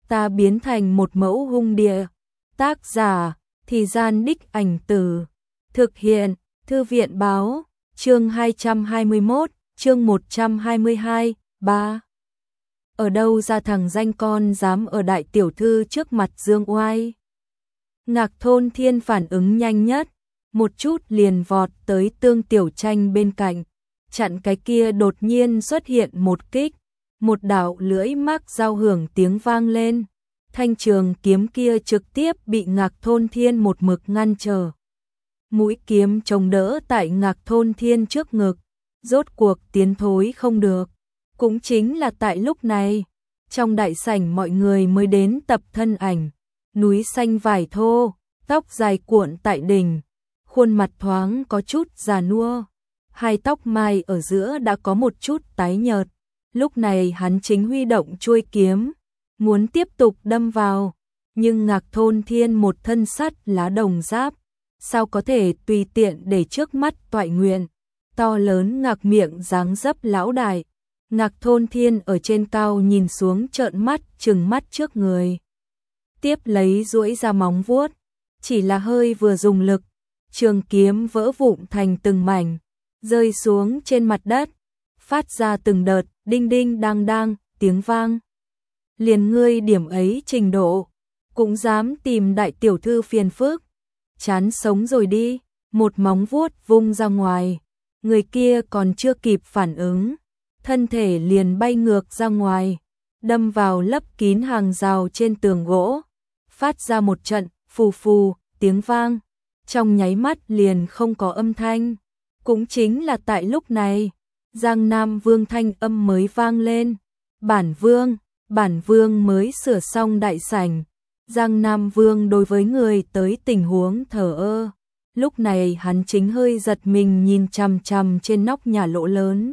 ta biến thành một mẫu hung địa. Tác giả, Thì Gian Đích Ảnh Tử. Thực hiện, Thư viện báo, chương 221, chương 122, 3. Ở đâu ra thằng danh con dám ở đại tiểu thư trước mặt dương oai? Ngạc Thôn Thiên phản ứng nhanh nhất, một chút liền vọt tới Tương Tiểu Tranh bên cạnh, chặn cái kia đột nhiên xuất hiện một kích, một đạo lưỡi mác giao hưởng tiếng vang lên, thanh trường kiếm kia trực tiếp bị Ngạc Thôn Thiên một mực ngăn trở. Mũi kiếm chống đỡ tại Ngạc Thôn Thiên trước ngực, rốt cuộc tiến thối không được. Cũng chính là tại lúc này, trong đại sảnh mọi người mới đến tập thân ảnh, núi xanh vải thô, tóc dài cuộn tại đỉnh, khuôn mặt thoáng có chút già nua, hai tóc mai ở giữa đã có một chút tái nhợt. Lúc này hắn chính huy động chuôi kiếm, muốn tiếp tục đâm vào, nhưng Ngạc Thôn Thiên một thân sắt lá đồng giáp, sao có thể tùy tiện để trước mắt toại nguyện, to lớn ngạc miệng dáng dấp lão đại. Ngạc Thôn Thiên ở trên cao nhìn xuống trợn mắt trừng mắt trước người. Tiếp lấy duỗi ra móng vuốt, chỉ là hơi vừa dùng lực, trường kiếm vỡ vụn thành từng mảnh, rơi xuống trên mặt đất, phát ra từng đợt đinh đinh đang đang tiếng vang. Liền ngươi điểm ấy trình độ, cũng dám tìm đại tiểu thư phiền phức, chán sống rồi đi. Một móng vuốt vung ra ngoài, người kia còn chưa kịp phản ứng, thân thể liền bay ngược ra ngoài, đâm vào lấp kín hàng rào trên tường gỗ, phát ra một trận phù phù tiếng vang, trong nháy mắt liền không có âm thanh. Cũng chính là tại lúc này, Giang Nam Vương thanh âm mới vang lên. Bản vương mới sửa xong đại sảnh. Giang Nam Vương đối với người tới tình huống thờ ơ. Lúc này hắn chính hơi giật mình nhìn chằm chằm trên nóc nhà lỗ lớn,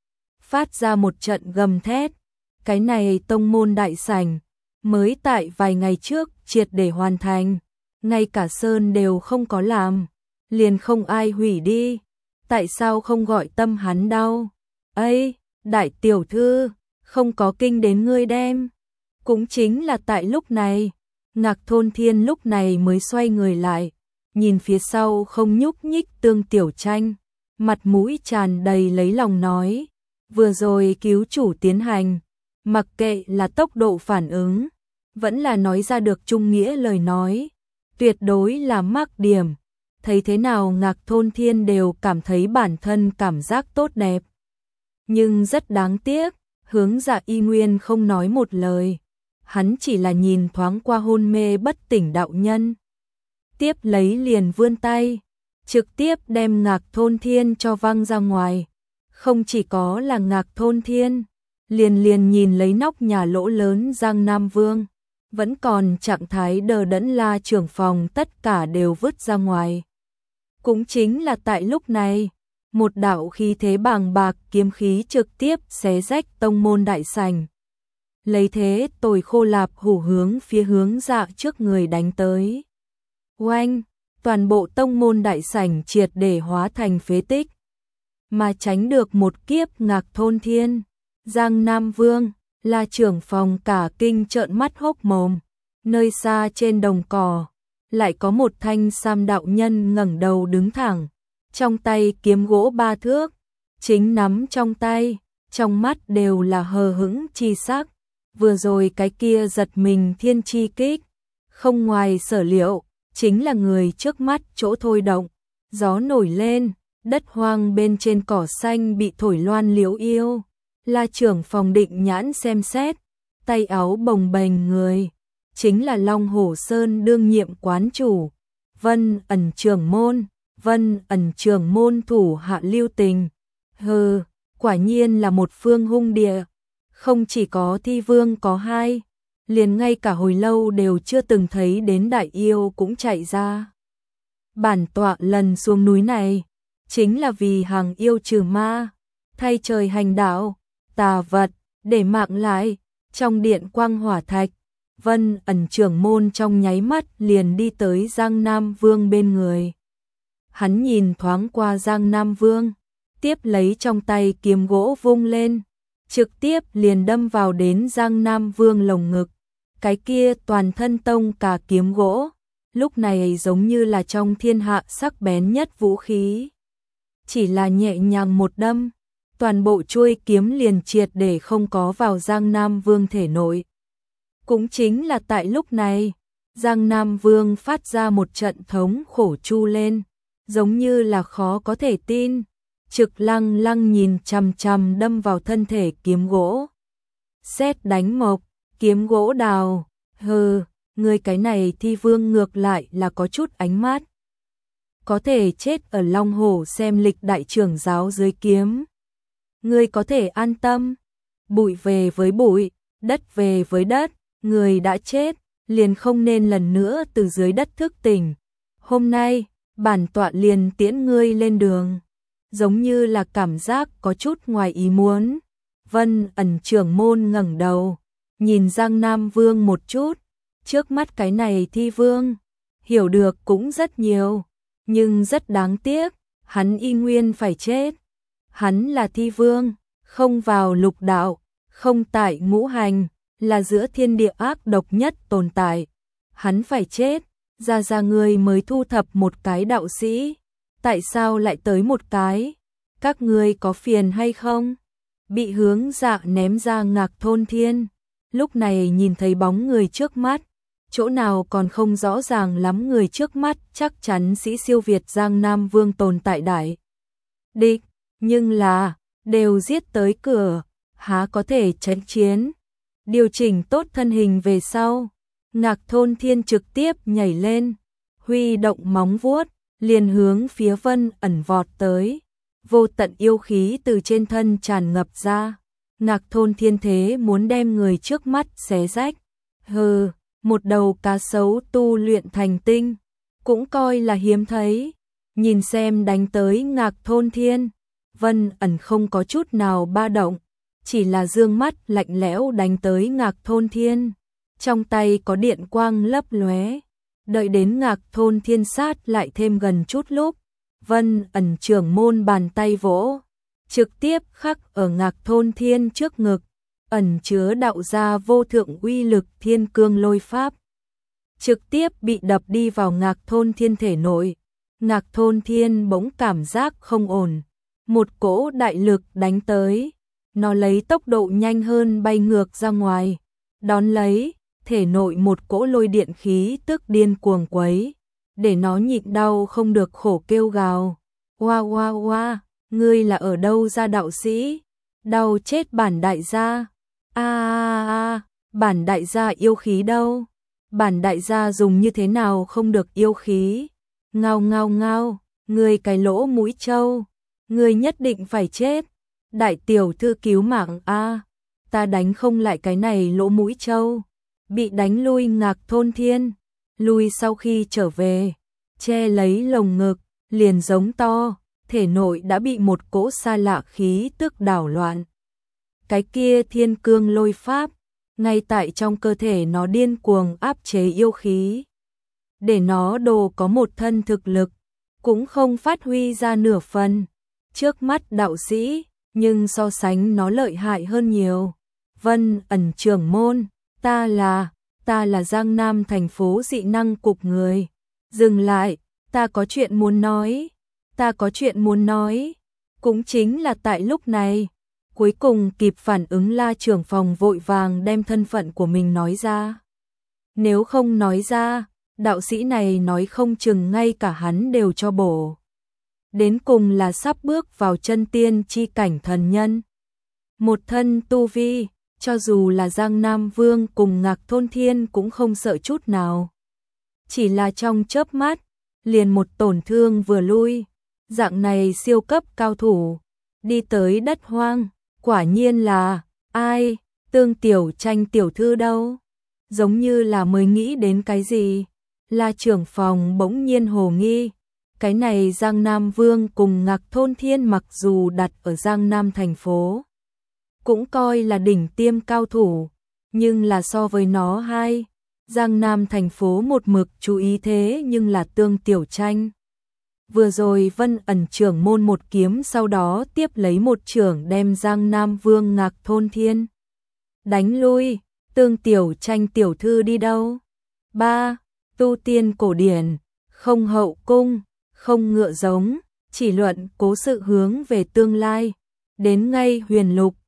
phát ra một trận gầm thét. Cái này tông môn đại sảnh, mới tại vài ngày trước triệt để hoàn thành, ngay cả sơn đều không có làm, liền không ai hủy đi. Tại sao không gọi tâm hắn đau? Ây, đại tiểu thư, không có kinh đến ngươi đem. Cũng chính là tại lúc này, Ngạc Thôn Thiên lúc này mới xoay người lại, nhìn phía sau không nhúc nhích Tương Tiểu Tranh, mặt mũi tràn đầy lấy lòng nói, vừa rồi cứu chủ tiến hành, mặc kệ là tốc độ phản ứng, vẫn là nói ra được trung nghĩa lời nói, tuyệt đối là mắc điểm. Thấy thế nào Ngạc Thôn Thiên đều cảm thấy bản thân cảm giác tốt đẹp. Nhưng rất đáng tiếc, Hướng Dạ y nguyên không nói một lời, hắn chỉ là nhìn thoáng qua hôn mê bất tỉnh đạo nhân. Tiếp lấy liền vươn tay, trực tiếp đem Ngạc Thôn Thiên cho văng ra ngoài. Không chỉ có là Ngạc Thôn Thiên, liền nhìn lấy nóc nhà lỗ lớn Giang Nam Vương, vẫn còn trạng thái đờ đẫn La trưởng phòng tất cả đều vứt ra ngoài. Cũng chính là tại lúc này, một đạo khí thế bàng bạc kiếm khí trực tiếp xé rách tông môn đại sảnh. Lấy thế tồi khô lạp hủ hướng phía Hướng Dạ trước người đánh tới. Oanh, toàn bộ tông môn đại sảnh triệt để hóa thành phế tích. Mà tránh được một kiếp Ngạc Thôn Thiên, Giang Nam Vương, La trưởng phòng cả kinh trợn mắt hốc mồm. Nơi xa trên đồng cỏ, lại có một thanh sam đạo nhân ngẩng đầu đứng thẳng, trong tay kiếm gỗ 3 thước, chính nắm trong tay, trong mắt đều là hờ hững chi sắc. Vừa rồi cái kia giật mình thiên chi kích, không ngoài sở liệu, chính là người trước mắt chỗ thôi động. Gió nổi lên, đất hoang bên trên cỏ xanh bị thổi loan liễu yêu. La trưởng phòng định nhãn xem xét, tay áo bồng bềnh người, chính là Long Hổ Sơn đương nhiệm quán chủ, Vân Ẩn trưởng môn thủ hạ Lưu Tình. Hừ, quả nhiên là một phương hung địa, không chỉ có thi vương có hai, liền ngay cả hồi lâu đều chưa từng thấy đến đại yêu cũng chạy ra. Bản tọa lần xuống núi này, chính là vì hàng yêu trừ ma, thay trời hành đạo, tà vật, để mạng lại. Trong điện quang hỏa thạch, Vân Ẩn trưởng môn trong nháy mắt liền đi tới Giang Nam Vương bên người. Hắn nhìn thoáng qua Giang Nam Vương, tiếp lấy trong tay kiếm gỗ vung lên, trực tiếp liền đâm vào đến Giang Nam Vương lồng ngực. Cái kia toàn thân tông cả kiếm gỗ, lúc này giống như là trong thiên hạ sắc bén nhất vũ khí. Chỉ là nhẹ nhàng một đâm, toàn bộ chuôi kiếm liền triệt để không có vào Giang Nam Vương thể nội. Cũng chính là tại lúc này, Giang Nam Vương phát ra một trận thống khổ chu lên, giống như là khó có thể tin, trực lăng lăng nhìn chằm chằm đâm vào thân thể kiếm gỗ. Sét đánh mộc, kiếm gỗ đào, hừ, người cái này Thi Vương ngược lại là có chút ánh mắt. Có thể chết ở Long Hổ xem lịch đại trưởng giáo dưới kiếm. Người có thể an tâm, bụi về với bụi, đất về với đất, người đã chết, liền không nên lần nữa từ dưới đất thức tỉnh. Hôm nay, bản tọa liền tiễn ngươi lên đường. Giống như là cảm giác có chút ngoài ý muốn. Vân Ẩn trưởng môn ngẩng đầu, nhìn Giang Nam Vương một chút, trước mắt cái này Thi Vương, hiểu được cũng rất nhiều, nhưng rất đáng tiếc, hắn y nguyên phải chết. Hắn là Thi Vương, không vào lục đạo, không tại ngũ hành, là giữa thiên địa ác độc nhất tồn tại. Hắn phải chết, ra người mới thu thập một cái đạo sĩ, tại sao lại tới một cái? Các ngươi có phiền hay không? Bị hướng dạ ném ra Ngạc Thôn Thiên, lúc này nhìn thấy bóng người trước mắt, chỗ nào còn không rõ ràng lắm, người trước mắt chắc chắn sĩ siêu việt Giang Nam Vương tồn tại đại địch, nhưng là đều giết tới cửa, há có thể tránh chiến. Điều chỉnh tốt thân hình về sau, Ngạc Thôn Thiên trực tiếp nhảy lên, huy động móng vuốt, liền hướng phía Vân Ẩn vọt tới. Vô tận yêu khí từ trên thân tràn ngập ra, Ngạc Thôn Thiên thế muốn đem người trước mắt xé rách. Hừ, một đầu cá sấu tu luyện thành tinh, cũng coi là hiếm thấy. Nhìn xem đánh tới Ngạc Thôn Thiên, Vân Ẩn không có chút nào ba động, chỉ là dương mắt lạnh lẽo đánh tới Ngạc Thôn Thiên. Trong tay có điện quang lấp lóe, đợi đến Ngạc Thôn Thiên sát lại thêm gần chút lúc, Vân Ẩn trưởng môn bàn tay vỗ, trực tiếp khắc ở Ngạc Thôn Thiên trước ngực, ẩn chứa đạo gia vô thượng uy lực Thiên Cương Lôi Pháp. Trực tiếp bị đập đi vào Ngạc Thôn Thiên thể nội. Ngạc Thôn Thiên bỗng cảm giác không ổn, một cỗ đại lực đánh tới, nó lấy tốc độ nhanh hơn bay ngược ra ngoài, đón lấy, thể nội một cỗ lôi điện khí tức điên cuồng quấy, để nó nhịn đau không được khổ kêu gào. Oa oa oa, ngươi là ở đâu ra đạo sĩ? Đau chết bản đại gia. Bản đại gia yêu khí đâu? Bản đại gia dùng như thế nào không được yêu khí? Ngao ngao ngao, ngươi cái lỗ mũi trâu, ngươi nhất định phải chết. Đại tiểu thư cứu mạng a, ta đánh không lại cái này lỗ mũi trâu. Bị đánh lui Ngạc Thôn Thiên, lui sau khi trở về, che lấy lồng ngực, liền giống to, thể nội đã bị một cỗ xa lạ khí tức đảo loạn. Cái kia Thiên Cương Lôi Pháp, ngay tại trong cơ thể nó điên cuồng áp chế yêu khí, để nó đồ có một thân thực lực, cũng không phát huy ra nửa phần. Trước mắt đạo sĩ, nhưng so sánh nó lợi hại hơn nhiều. Vân Ẩn trưởng môn, ta là Giang Nam thành phố dị năng cục người. Dừng lại, ta có chuyện muốn nói. Cũng chính là tại lúc này, cuối cùng kịp phản ứng La trưởng phòng vội vàng đem thân phận của mình nói ra. Nếu không nói ra, đạo sĩ này nói không chừng ngay cả hắn đều cho bổ. Đến cùng là sắp bước vào chân tiên chi cảnh thần nhân. Một thân tu vi, cho dù là Giang Nam Vương cùng Ngạc Thôn Thiên cũng không sợ chút nào. Chỉ là trong chớp mắt, liền một tổn thương vừa lui, dạng này siêu cấp cao thủ, đi tới đất hoang, quả nhiên là, ai, Tương Tiểu Tranh tiểu thư đâu? Giống như là mới nghĩ đến cái gì, La trưởng phòng bỗng nhiên hồ nghi. Cái này Giang Nam Vương cùng Ngạc Thôn Thiên mặc dù đặt ở Giang Nam thành phố, cũng coi là đỉnh tiêm cao thủ, nhưng là so với nó hai, Giang Nam thành phố một mực chú ý thế nhưng là Tương Tiểu Tranh. Vừa rồi Vân Ẩn trưởng môn một kiếm, sau đó tiếp lấy một trưởng đem Giang Nam Vương Ngạc Thôn Thiên đánh lui, Tương Tiểu Tranh tiểu thư đi đâu? 3. Tu tiên cổ điển, không hậu cung, không ngựa giống, chỉ luận cố sự hướng về tương lai. Đến ngay Huyền Lục,